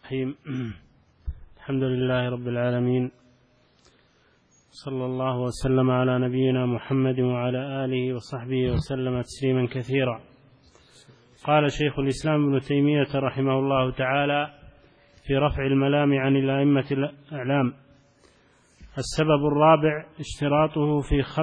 الرحيم. الحمد لله رب العالمين، صلى الله وسلم على نبينا محمد وعلى آله وصحبه وسلم تسليما كثيرا. قال شيخ الإسلام ابن تيمية رحمه الله تعالى في رفع الملام عن الأئمة الأعلام: السبب الرابع اشتراطه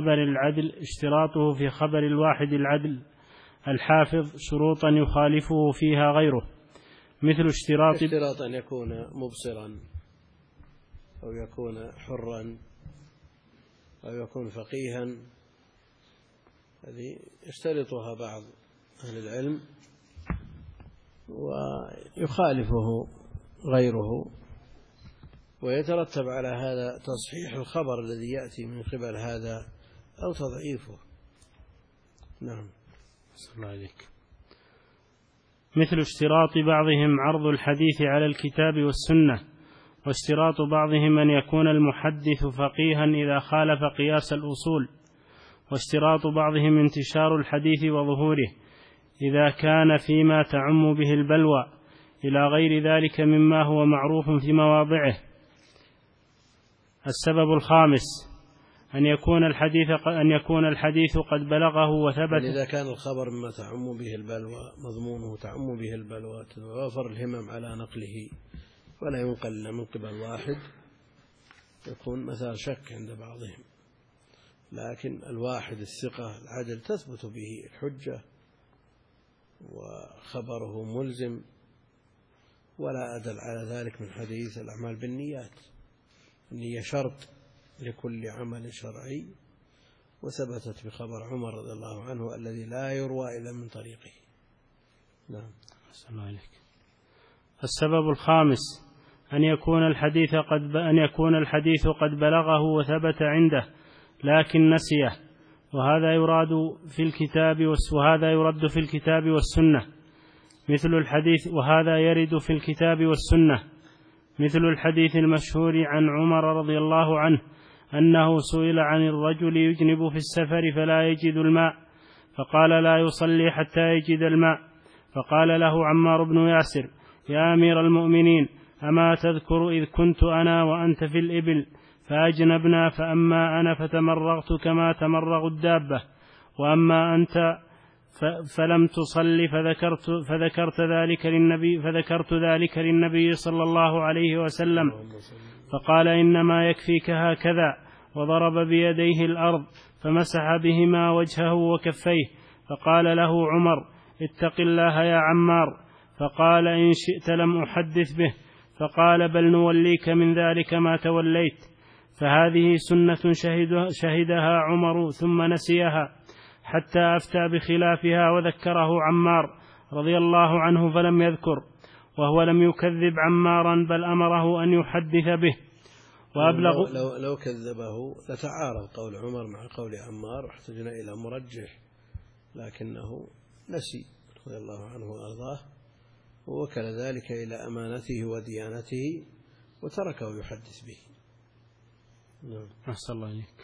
في خبر الواحد العدل الحافظ شروطا يخالفه فيها غيره، مثل اشتراط أن يكون مبصرا أو يكون حرا أو يكون فقيها، هذه يشترطها بعض أهل العلم ويخالفه غيره، ويترتب على هذا تصحيح الخبر الذي يأتي من قبل هذا أو تضعيفه. نعم. صلى الله عليك. مثل اشتراط بعضهم عرض الحديث على الكتاب والسنة، واشتراط بعضهم أن يكون المحدث فقيها إذا خالف قياس الأصول، واشتراط بعضهم انتشار الحديث وظهوره إذا كان فيما تعم به البلوى، إلى غير ذلك مما هو معروف في مواضعه. السبب الخامس أن يكون الحديث قد بلغه وثبت، إذا كان الخبر مما تعم به البلوى، مضمونه تعم به البلوى، توافر الهمم على نقله ولا ينقل من قبل واحد، يكون مثال شك عند بعضهم. لكن الواحد الثقة العدل تثبت به الحجة وخبره ملزم، ولا أدل على ذلك من حديث الأعمال بالنيات، النية شرط لكل عمل شرعي، وثبتت بخبر عمر رضي الله عنه الذي لا يروى إلا من طريقه. نعم. أحسن الله عليك. السبب الخامس أن يكون الحديث قد بلغه وثبت عنده لكن نسيه، وهذا يرد في الكتاب والسنة، مثل الحديث المشهور عن عمر رضي الله عنه أنه سئل عن الرجل يجنب في السفر فلا يجد الماء، فقال: لا يصلي حتى يجد الماء. فقال له عمار بن ياسر: يا أمير المؤمنين، أما تذكر إذ كنت أنا وأنت في الإبل فأجنبنا، فأما أنا فتمرغت كما تمرغ الدابة، وأما أنت فلم تصل، فذكرت ذلك للنبي صلى الله عليه وسلم، فقال: إنما يكفيك هكذا، وضرب بيديه الأرض فمسح بهما وجهه وكفيه. فقال له عمر: اتق الله يا عمار. فقال: إن شئت لم أحدث به. فقال: بل نوليك من ذلك ما توليت. فهذه سنة شهدها عمر ثم نسيها حتى أفتى بخلافها، وذكره عمار رضي الله عنه فلم يذكر، وهو لم يكذب عمارا بل أمره أن يحدث به. وأبلغ لو كذبه لتعارض قول عمر مع قول عمار، واحتجنا إلى مرجح، لكنه نسي رضي الله عنه وأرضاه، ووكل ذلك إلى أمانته وديانته وتركه يحدث به. نعم. أحسن الله عليك.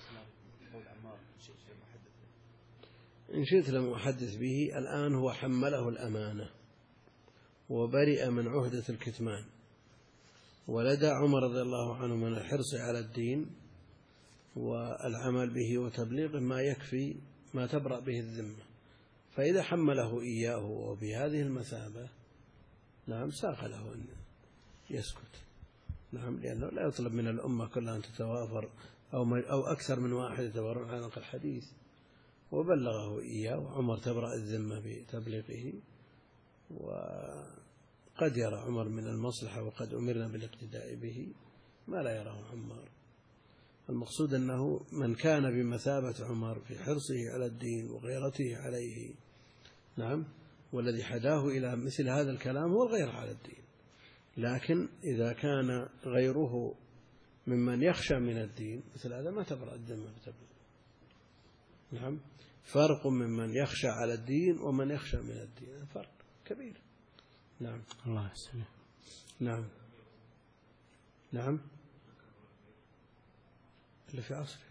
إن شئت لم أحدث به. الآن هو حمله الأمانة وبرئ من عهدة الكتمان، ولدى عمر رضي الله عنه من الحرص على الدين والعمل به وتبليغه ما يكفي ما تبرأ به الذمة، فإذا حمله إياه وبهذه المثابة، نعم، ساق له أن يسكت. نعم، لأنه لا يطلب من الأمة كلها أن تتوافر أو أكثر من واحد يتوافرون على نقل الحديث، وبلغه إياه، وعمر تبرأ الذمة بتبليغه. وقد يرى عمر من المصلحة، وقد أمرنا بالاقتداء به، ما لا يراه عمار. المقصود أنه من كان بمثابة عمر في حرصه على الدين وغيرته عليه، نعم، والذي حداه إلى مثل هذا الكلام هو الغير على الدين. لكن إذا كان غيره ممن يخشى من الدين مثل هذا ما تبرأ الذمة بتبليغ. نعم، فرق ممن يخشى على الدين ومن يخشى من الدين، فرق كبير. نعم. الله يسلمك. نعم. نعم. اللي في عصره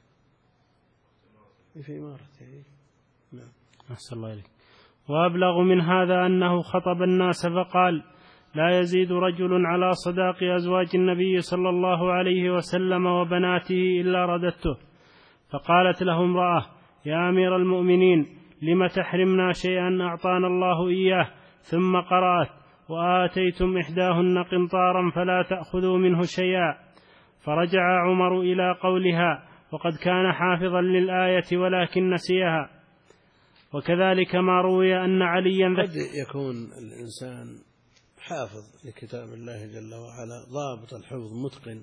في إمارته. نعم. أحسن الله إليك. وأبلغ من هذا أنه خطب الناس فقال: لا يزيد رجل على صداق أزواج النبي صلى الله عليه وسلم وبناته إلا رددته. فقالت له امرأة: يا أمير المؤمنين، لم تحرمنا شيئا أعطانا الله إياه؟ ثم قرأت: وآتيتم إحداهن قنطارا فلا تأخذوا منه شيئا. فرجع عمر إلى قولها وقد كان حافظا للآية ولكن نسيها. وكذلك ما روي أن عليا قد يكون الإنسان حافظ لكتاب الله جل وعلا ضابط الحفظ متقن،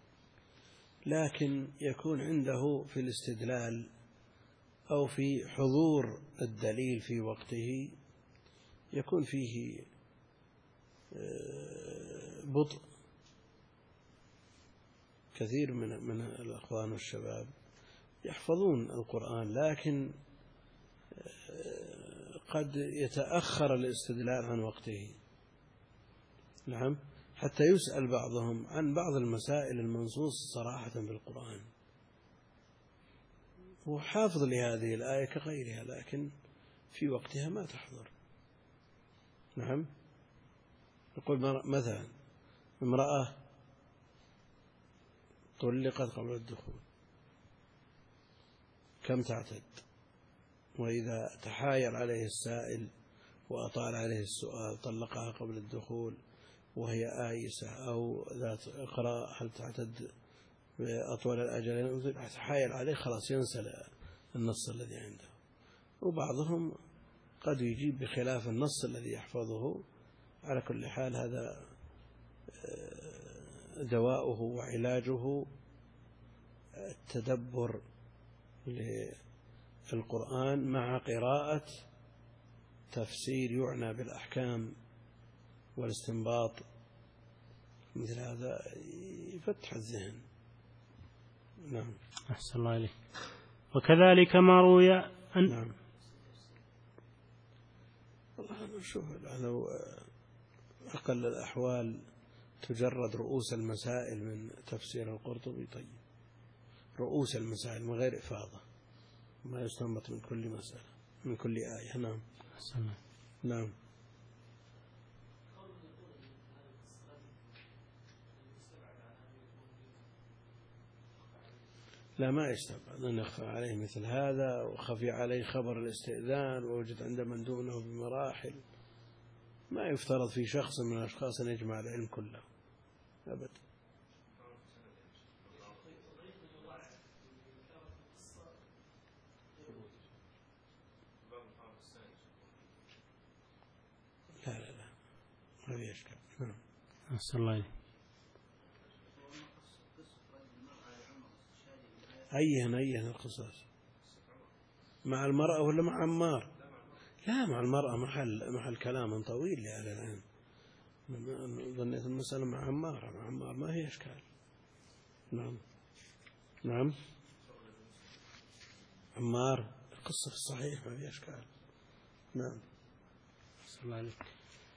لكن يكون عنده في الاستدلال أو في حضور الدليل في وقته يكون فيه بطء. كثير من الأخوان والشباب يحفظون القرآن لكن قد يتأخر الاستدلال عن وقته. نعم، حتى يسأل بعضهم عن بعض المسائل المنصوص صراحة بالقرآن، هو حافظ لهذه الآية كغيرها لكن في وقتها ما تحضر. نعم، يقول مثلا امرأة طلقت قبل الدخول كم تعتد؟ وإذا تحاير عليه السائل وأطال عليه السؤال طلقها قبل الدخول وهي آيسة أو ذات إقراء هل تعتد بأطول الأجل؟ تحاير عليه خلاص ينسى النص الذي عنده. وبعضهم قد يجيب بخلاف النص الذي يحفظه. على كل حال هذا دواؤه وعلاجه التدبر للقرآن مع قراءة تفسير يعنى بالأحكام والاستنباط. مثل هذا يفتح الذهن. نعم، أحسن الله عليك. وكذلك ما روي أن نعم، والله نشوف لو أقل الأحوال تجرد رؤوس المسائل من تفسير القرطبي. طيب، رؤوس المسائل من غير إفاضة، ما يستنبط من كل مسألة من كل آية. نعم، نعم. لا، ما يستبعد أن يخفى عليه مثل هذا، وخفي عليه خبر الاستئذان ووجد عند من دونه بمراحل. ما يفترض في شخص من الأشخاص أن يجمع العلم كله أبدا. لا لا لا، ما في إشكال. نعم، أحسن الله عليك. أيهن القصاص مع المرأة ولا مع عمار؟ لا، مع المرأة محل كلام طويل لأهل العلم. ظنيت المسألة مع عمار ما هي إشكال. نعم، نعم، عمار القصة في الصحيح ما هي إشكال. نعم، أحسن الله عليك.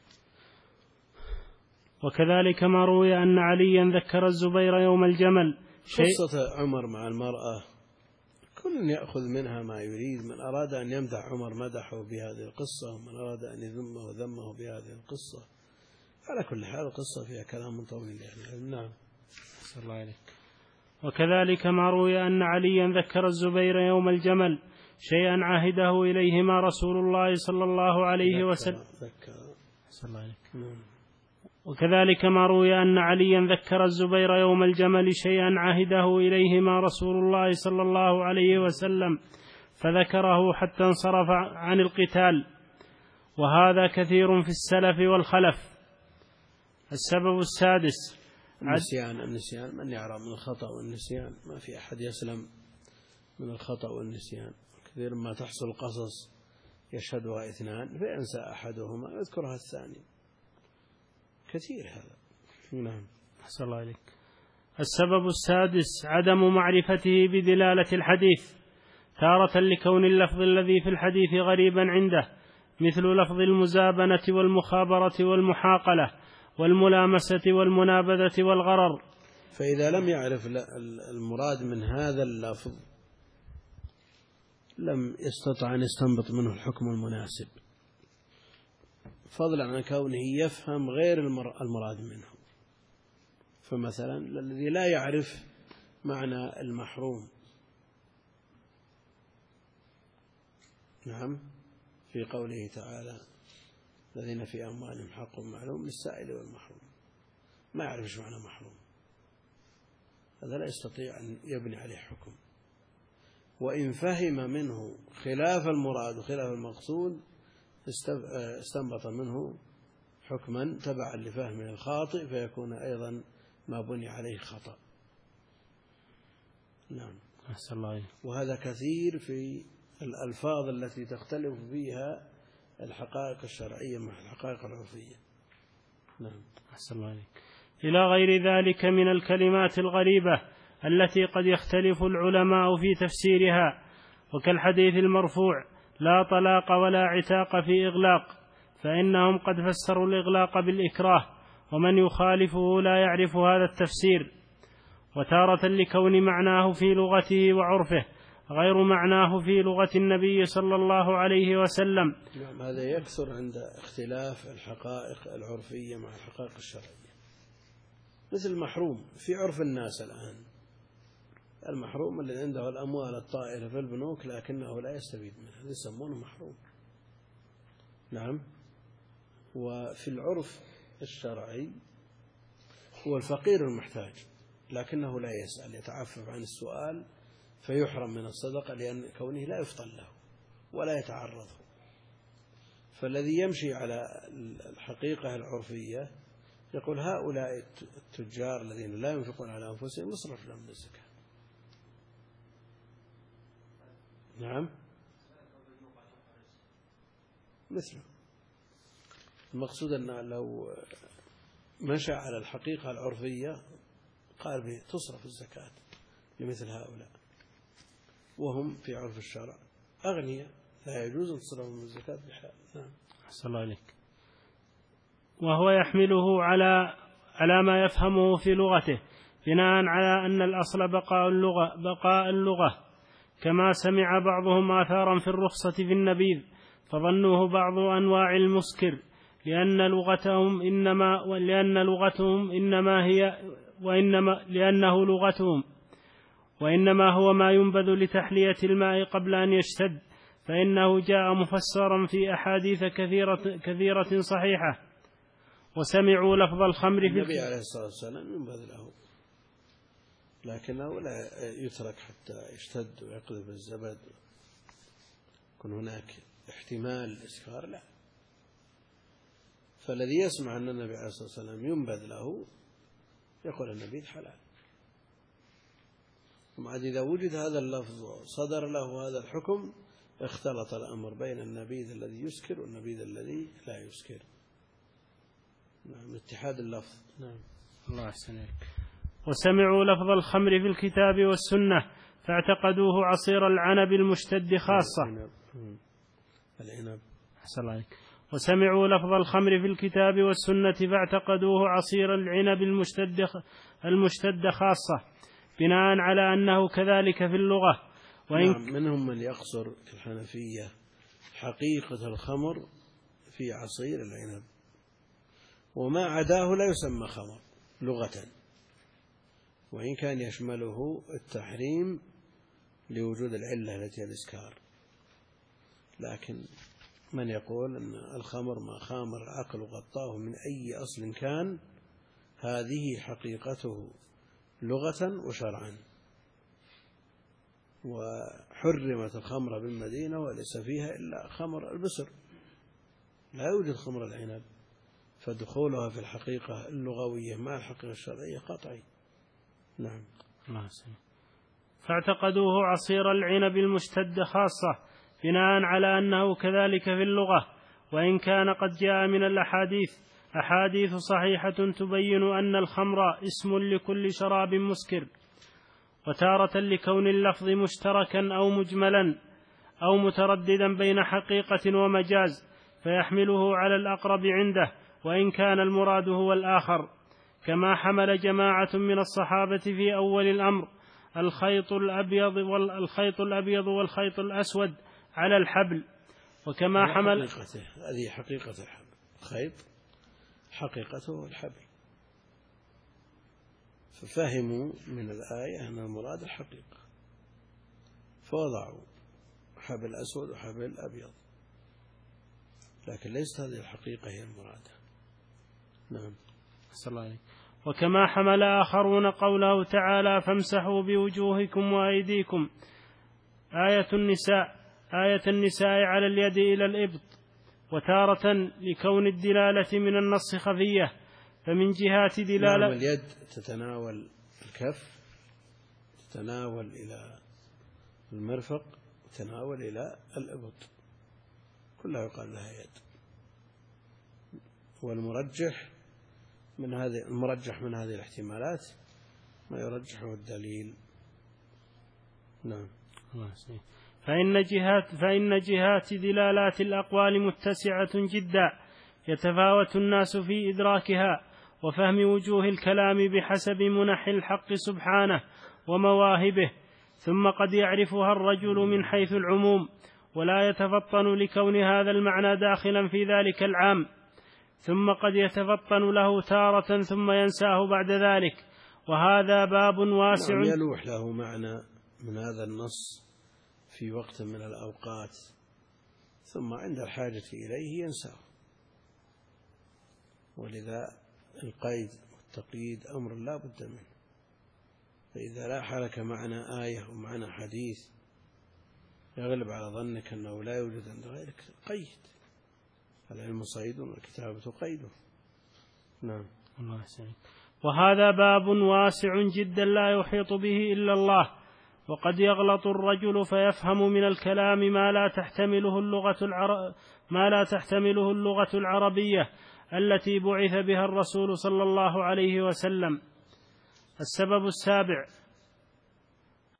وكذلك ما روي أن عليا ذكر الزبير يوم الجمل. قصة عمر مع المرأة كل يأخذ منها ما يريد. من أراد أن يمدح عمر مدحه بهذه القصة، ومن أراد أن يذمه ذمه بهذه القصة. على كل حال القصة فيها كلام طويل يعني. نعم، صلى الله عليه. وكذلك ما روي أن عليا ذكر الزبير يوم الجمل شيئا عهده إليهما رسول الله صلى الله عليه وسلم. صلى الله عليه. وكذلك ما روي أن عليا ذكر الزبير يوم الجمل شيئا عهده إليهما رسول الله صلى الله عليه وسلم فذكره حتى انصرف عن القتال، وهذا كثير في السلف والخلف. السبب السادس النسيان. من يعرف من الخطأ والنسيان؟ ما في أحد يسلم من الخطأ والنسيان. كثير ما تحصل قصص يشهدها اثنان فينسى أحدهما يذكرها الثاني. كثير هذا. نعم، أحسن الله عليك. السبب السادس عدم معرفته بدلالة الحديث، تارة لكون اللفظ الذي في الحديث غريبا عنده، مثل لفظ المزابنة والمخابرة والمحاقلة والملامسة والمنابذة والغرر. فإذا لم يعرف المراد من هذا اللفظ لم يستطع أن يستنبط منه الحكم المناسب. فضلا عن كونه يفهم غير المراد منه. فمثلا الذي لا يعرف معنى المحروم، نعم، في قوله تعالى الذين في أموالهم حق معلوم للسائل والمحروم، ما يعرف ايش معنى محروم، هذا لا يستطيع أن يبني عليه حكم. وإن فهم منه خلاف المراد وخلاف المقصود استنبط منه حكما تبعا لفهم الخاطئ، فيكون أيضا ما بني عليه خطأ. نعم. أحسن الله عليك. وهذا كثير في الألفاظ التي تختلف فيها الحقائق الشرعية مع الحقائق العرفية. نعم. أحسن الله عليك. إلى غير ذلك من الكلمات الغريبة التي قد يختلف العلماء في تفسيرها، وكالحديث المرفوع لا طلاق ولا عتاق في إغلاق، فإنهم قد فسروا الإغلاق بالإكراه، ومن يخالفه لا يعرف هذا التفسير، وتارة لكون معناه في لغته وعرفه غير معناه في لغة النبي صلى الله عليه وسلم. نعم، هذا يكثر عند اختلاف الحقائق العرفية مع الحقائق الشرعية. مثل المحروم في عرف الناس الآن، المحروم اللي عنده الأموال الطائلة في البنوك لكنه لا يستفيد منها، هذا يسمونه محروم. نعم. وفي العرف الشرعي هو الفقير المحتاج لكنه لا يسأل، يتعفف عن السؤال فيحرم من الصدقة لأن كونه لا يفطن له ولا يتعرض. فالذي يمشي على الحقيقة العرفية يقول هؤلاء التجار الذين لا ينفقون على أنفسهم يصرف لهم من الزكاة. نعم، مثله. المقصود أن لو مشى على الحقيقة العرفية قال به تصرف الزكاة لمثل هؤلاء، وهم في عرف الشرع أغنياء لا يجوز أن تصرفهم الزكاة بحال. نعم. أحسن الله عليك. وهو يحمله على ما يفهمه في لغته، بناء على أن الأصل بقاء اللغة، كما سمع بعضهم آثارا في الرخصة في النبيذ فظنوه بعض أنواع المسكر، لأنه لغتهم وإنما هو ما ينبذ لتحلية الماء قبل أن يشتد، فإنه جاء مفسرا في أحاديث كثيرة صحيحة. وسمعوا لفظ الخمر في النبي عليه الصلاة والسلام ينبذ له، لكنه لا يترك حتى يشتد ويقذف الزبد، يكون هناك احتمال الإسكار، لا. فالذي يسمع أن النبي عليه الصلاة والسلام ينبذ له يقول النبيذ حلال. وبعد إذا وجد هذا اللفظ صدر له هذا الحكم اختلط الأمر بين النبيذ الذي يسكر والنبيذ الذي لا يسكر. نعم، اتحاد اللفظ. نعم. الله يحسنك. وسمعوا لفظ الخمر في الكتاب والسنة فاعتقدوه عصير العنب المشتد خاصة. العنب. أحسن الله عليك. وسمعوا لفظ الخمر في الكتاب والسنة فاعتقدوه عصير العنب المشتد خاصة، بناء على أنه كذلك في اللغة. نعم، منهم من يقصر الحنفية حقيقة الخمر في عصير العنب، وما عداه لا يسمى خمر لغة، وإن كان يشمله التحريم لوجود العلة التي هي الإسكار. لكن من يقول أن الخمر ما خامر العقل وغطاه من أي أصل كان، هذه حقيقته لغة وشرعا. وحرمت الخمر بالمدينة وليس فيها إلا خمر البسر، لا يوجد خمر العنب، فدخولها في الحقيقة اللغوية مع الحقيقة الشرعية قطعي. نعم. فاعتقدوه عصير العنب المشتد خاصة، بناء على أنه كذلك في اللغة، وإن كان قد جاء من الأحاديث أحاديث صحيحة تبين أن الخمر اسم لكل شراب مسكر، وتارة لكون اللفظ مشتركا أو مجملا أو مترددا بين حقيقة ومجاز فيحمله على الأقرب عنده، وإن كان المراد هو الآخر، كما حمل جماعة من الصحابة في أول الأمر الخيط الأبيض والخيط الأسود على الحبل، وكما حمل هذه حقيقة الحبل، الخيط حقيقته الحبل، ففهموا من الآية أن المراد الحقيقة، فوضعوا حبل أسود وحبل أبيض، لكن ليست هذه الحقيقة هي المرادة. نعم. صلى الله عليه. وكما حمل آخرون قوله تعالى فامسحوا بوجوهكم وأيديكم آية النساء على اليد إلى الإبط، وتارة لكون الدلالة من النص خفية، فمن جهات دلالة نعم اليد تتناول الكف، تتناول إلى المرفق، تتناول إلى الإبط، كلها يقال لها يد. والمرجح من هذه الاحتمالات ما يرجحه الدليل. نعم. فإن جهات دلالات الأقوال متسعة جدا، يتفاوت الناس في إدراكها وفهم وجوه الكلام بحسب منح الحق سبحانه ومواهبه، ثم قد يعرفها الرجل من حيث العموم ولا يتفطن لكون هذا المعنى داخلا في ذلك العام، ثم قد يتفطن له تارة ثم ينساه بعد ذلك، وهذا باب واسع. نعم يلوح له معنى من هذا النص في وقت من الأوقات، ثم عند الحاجة إليه ينساه، ولذا القيد والتقييد أمر لا بد منه. فإذا لاح لك معنى آية ومعنى حديث يغلب على ظنك أنه لا يوجد عند غيرك، قيد. العلم صيد والكتابة قيده. نعم. الله يسلمك. وهذا باب واسع جدا لا يحيط به إلا الله، وقد يغلط الرجل فيفهم من الكلام ما لا تحتمله اللغة العربية التي بعث بها الرسول صلى الله عليه وسلم. السبب السابع